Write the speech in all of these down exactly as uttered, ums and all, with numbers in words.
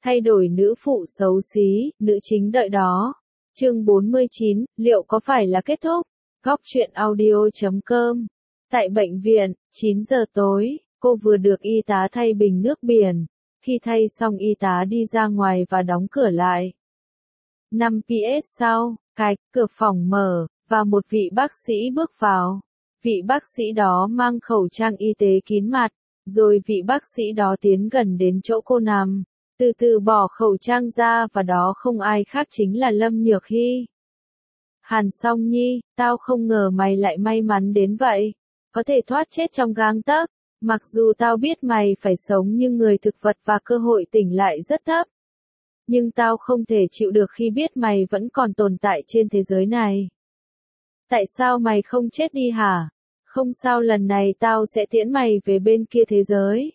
Thay đổi nữ phụ xấu xí, nữ chính đợi đó. Chương bốn mươi chín, liệu có phải là kết thúc? Góc truyện audio chấm com. Tại bệnh viện, chín giờ tối, cô vừa được y tá thay bình nước biển. Khi thay xong y tá đi ra ngoài và đóng cửa lại. năm phút sau, cái cửa phòng mở, và một vị bác sĩ bước vào. Vị bác sĩ đó mang khẩu trang y tế kín mặt, rồi vị bác sĩ đó tiến gần đến chỗ cô nằm. Từ từ bỏ khẩu trang ra và đó không ai khác chính là Lâm Nhược Hy. Hàn Song Nhi, tao không ngờ mày lại may mắn đến vậy. Có thể thoát chết trong gang tấc. Mặc dù tao biết mày phải sống như người thực vật và cơ hội tỉnh lại rất thấp. Nhưng tao không thể chịu được khi biết mày vẫn còn tồn tại trên thế giới này. Tại sao mày không chết đi hả? Không sao, lần này tao sẽ tiễn mày về bên kia thế giới.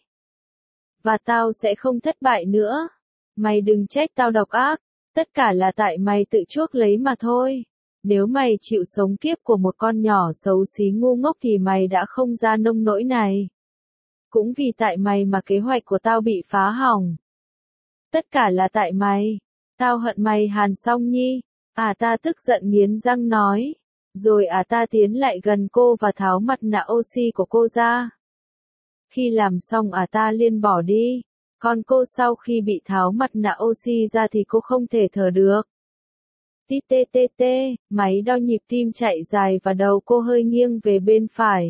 Và tao sẽ không thất bại nữa. Mày đừng trách tao độc ác. Tất cả là tại mày tự chuốc lấy mà thôi. Nếu mày chịu sống kiếp của một con nhỏ xấu xí ngu ngốc thì mày đã không ra nông nỗi này. Cũng vì tại mày mà kế hoạch của tao bị phá hỏng. Tất cả là tại mày. Tao hận mày Hàn Song Nhi. À ta tức giận nghiến răng nói. Rồi à ta tiến lại gần cô và tháo mặt nạ oxy của cô ra. Khi làm xong à ta liền bỏ đi. Còn cô sau khi bị tháo mặt nạ oxy ra thì cô không thể thở được. Tít tê tê tê, máy đo nhịp tim chạy dài và đầu cô hơi nghiêng về bên phải.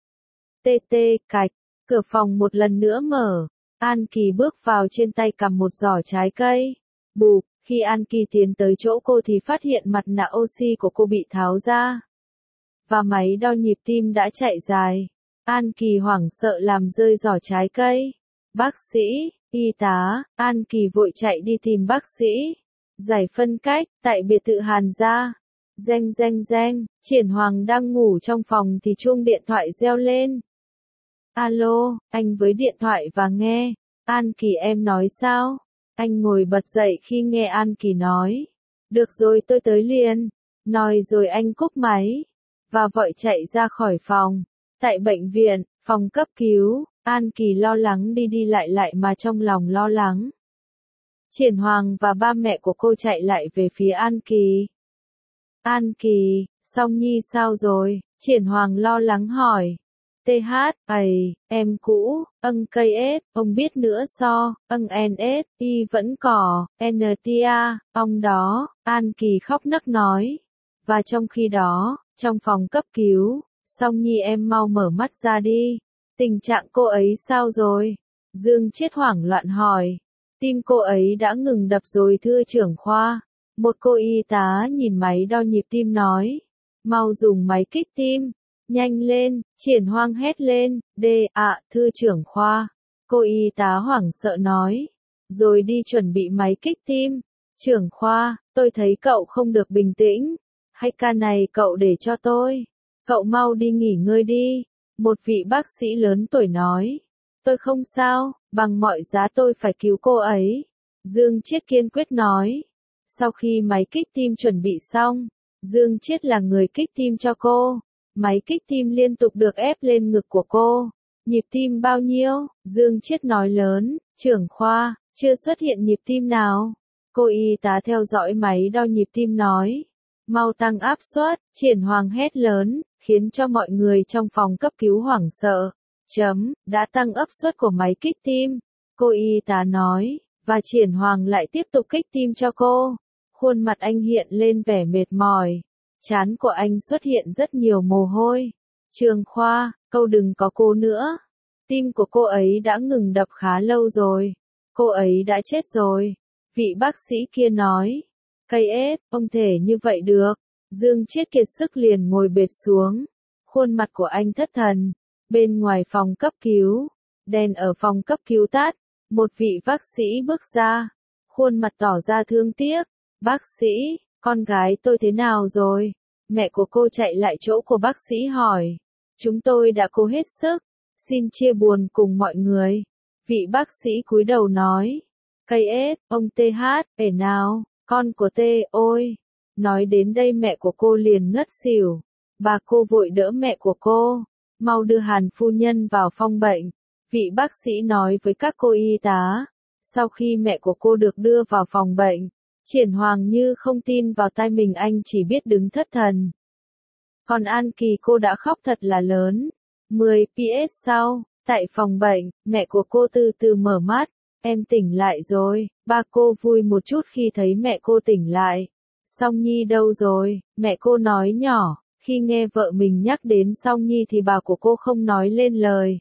Tê tê, cạch, cửa phòng một lần nữa mở. An Kỳ bước vào, trên tay cầm một giỏ trái cây. Bụp, khi An Kỳ tiến tới chỗ cô thì phát hiện mặt nạ oxy của cô bị tháo ra. Và máy đo nhịp tim đã chạy dài. An Kỳ hoảng sợ làm rơi giỏ trái cây. Bác sĩ, y tá, An Kỳ vội chạy đi tìm bác sĩ. Giải phân cách, tại biệt thự Hàn gia. Reng reng reng, Triển Hoàng đang ngủ trong phòng thì chuông điện thoại reo lên. Alo, anh với điện thoại và nghe. An Kỳ, em nói sao? Anh ngồi bật dậy khi nghe An Kỳ nói. Được rồi, tôi tới liền. Nói rồi anh cúp máy. Và vội chạy ra khỏi phòng. Tại bệnh viện, phòng cấp cứu, An Kỳ lo lắng đi đi lại lại mà trong lòng lo lắng. Triển Hoàng và ba mẹ của cô chạy lại về phía An Kỳ. An Kỳ, Song Nhi sao rồi? Triển Hoàng lo lắng hỏi. tê hát, ầy, em cũ, âng cây ết, ông biết nữa so, âng en ết, y vẫn cỏ, en tê a, ông đó, An Kỳ khóc nấc nói. Và trong khi đó, trong phòng cấp cứu, Song Nhi em mau mở mắt ra đi. Tình trạng cô ấy sao rồi? Dương Chiết hoảng loạn hỏi. Tim cô ấy đã ngừng đập rồi thưa trưởng khoa. Một cô y tá nhìn máy đo nhịp tim nói. Mau dùng máy kích tim. Nhanh lên, Triển Hoang hét lên. Đê, ạ, à, thưa trưởng khoa. Cô y tá hoảng sợ nói. Rồi đi chuẩn bị máy kích tim. Trưởng khoa, tôi thấy cậu không được bình tĩnh. Hay ca này cậu để cho tôi. Cậu mau đi nghỉ ngơi đi. Một vị bác sĩ lớn tuổi nói. Tôi không sao, bằng mọi giá tôi phải cứu cô ấy. Dương Chiết kiên quyết nói. Sau khi máy kích tim chuẩn bị xong, Dương Chiết là người kích tim cho cô. Máy kích tim liên tục được ép lên ngực của cô. Nhịp tim bao nhiêu? Dương Chiết nói lớn. Trưởng khoa, chưa xuất hiện nhịp tim nào. Cô y tá theo dõi máy đo nhịp tim nói. Mau tăng áp suất, Triển Hoàng hét lớn, khiến cho mọi người trong phòng cấp cứu hoảng sợ. Chấm, đã tăng áp suất của máy kích tim. Cô y tá nói, và Triển Hoàng lại tiếp tục kích tim cho cô. Khuôn mặt anh hiện lên vẻ mệt mỏi. Trán của anh xuất hiện rất nhiều mồ hôi. Trường khoa, câu đừng có cô nữa. Tim của cô ấy đã ngừng đập khá lâu rồi. Cô ấy đã chết rồi. Vị bác sĩ kia nói. Cây ết, không thể như vậy được. Dương Chiết kiệt sức liền ngồi bệt xuống. Khuôn mặt của anh thất thần. Bên ngoài phòng cấp cứu, đèn ở phòng cấp cứu tắt. Một vị bác sĩ bước ra. Khuôn mặt tỏ ra thương tiếc. Bác sĩ, con gái tôi thế nào rồi? Mẹ của cô chạy lại chỗ của bác sĩ hỏi. Chúng tôi đã cố hết sức. Xin chia buồn cùng mọi người. Vị bác sĩ cúi đầu nói. Cây ết, ông tê hát, ể nào, con của tê, ôi. Nói đến đây mẹ của cô liền ngất xỉu. Bà cô vội đỡ mẹ của cô. Mau đưa Hàn phu nhân vào phòng bệnh. Vị bác sĩ nói với các cô y tá. Sau khi mẹ của cô được đưa vào phòng bệnh, Triển Hoàng như không tin vào tai mình, anh chỉ biết đứng thất thần. Còn An Kỳ cô đã khóc thật là lớn. mười ps sau, tại phòng bệnh, mẹ của cô từ từ mở mắt. Em tỉnh lại rồi, ba cô vui một chút khi thấy mẹ cô tỉnh lại. Song Nhi đâu rồi, mẹ cô nói nhỏ. Khi nghe vợ mình nhắc đến Song Nhi thì bà của cô không nói lên lời.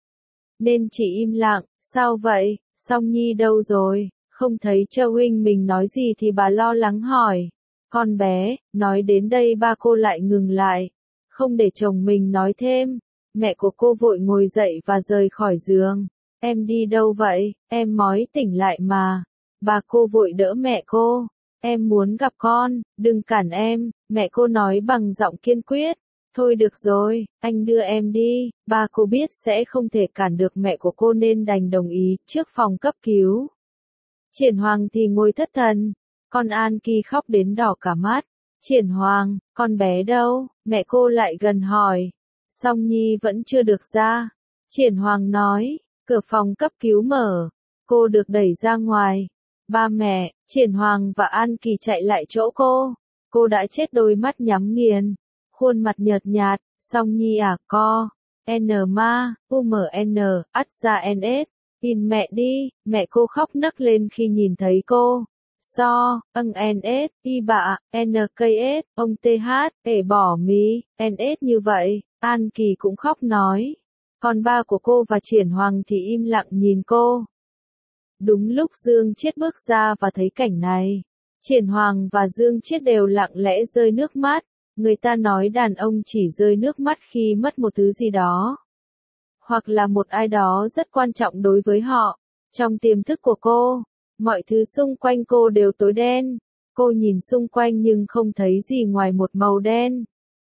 Nên chỉ im lặng, sao vậy, Song Nhi đâu rồi, không thấy Châu huynh mình nói gì thì bà lo lắng hỏi. Con bé, nói đến đây ba cô lại ngừng lại. Không để chồng mình nói thêm, mẹ của cô vội ngồi dậy và rời khỏi giường. Em đi đâu vậy, em mói tỉnh lại mà. Bà cô vội đỡ mẹ cô. Em muốn gặp con, đừng cản em, mẹ cô nói bằng giọng kiên quyết. Thôi được rồi, anh đưa em đi. Bà cô biết sẽ không thể cản được mẹ của cô nên đành đồng ý. Trước phòng cấp cứu, Triển Hoàng thì ngồi thất thần. Con An Kỳ khóc đến đỏ cả mắt. Triển Hoàng, con bé đâu? Mẹ cô lại gần hỏi. Song Nhi vẫn chưa được ra. Triển Hoàng nói. Cửa phòng cấp cứu mở. Cô được đẩy ra ngoài. Ba mẹ, Triển Hoàng và An Kỳ chạy lại chỗ cô. Cô đã chết, đôi mắt nhắm nghiền. Khuôn mặt nhợt nhạt. Song Nhi à, co. N ma, U M N, ắt ra N S. Tin mẹ đi, mẹ cô khóc nấc lên khi nhìn thấy cô. So, âng N S, y bạ, N K S, ông T H, ể bỏ mí, N S như vậy. An Kỳ cũng khóc nói. Còn ba của cô và Triển Hoàng thì im lặng nhìn cô. Đúng lúc Dương Chiết bước ra và thấy cảnh này, Triển Hoàng và Dương Chiết đều lặng lẽ rơi nước mắt. Người ta nói đàn ông chỉ rơi nước mắt khi mất một thứ gì đó, hoặc là một ai đó rất quan trọng đối với họ. Trong tiềm thức của cô, mọi thứ xung quanh cô đều tối đen. Cô nhìn xung quanh nhưng không thấy gì ngoài một màu đen.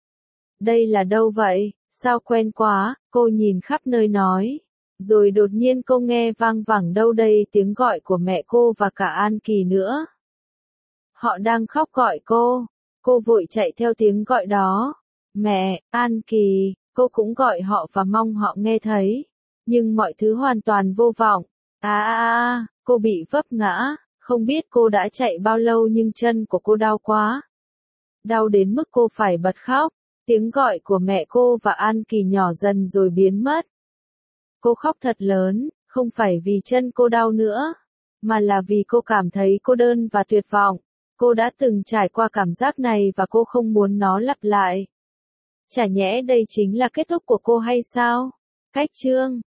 Đây là đâu vậy? Sao quen quá? Cô nhìn khắp nơi nói. Rồi đột nhiên cô nghe vang vẳng đâu đây tiếng gọi của mẹ cô và cả An Kỳ nữa. Họ đang khóc gọi cô. Cô vội chạy theo tiếng gọi đó. Mẹ, An Kỳ, cô cũng gọi họ và mong họ nghe thấy. Nhưng mọi thứ hoàn toàn vô vọng. À à à, cô bị vấp ngã. Không biết cô đã chạy bao lâu nhưng chân của cô đau quá. Đau đến mức cô phải bật khóc. Tiếng gọi của mẹ cô và An Kỳ nhỏ dần rồi biến mất. Cô khóc thật lớn, không phải vì chân cô đau nữa, mà là vì cô cảm thấy cô đơn và tuyệt vọng. Cô đã từng trải qua cảm giác này và cô không muốn nó lặp lại. Chả nhẽ đây chính là kết thúc của cô hay sao? Cách chương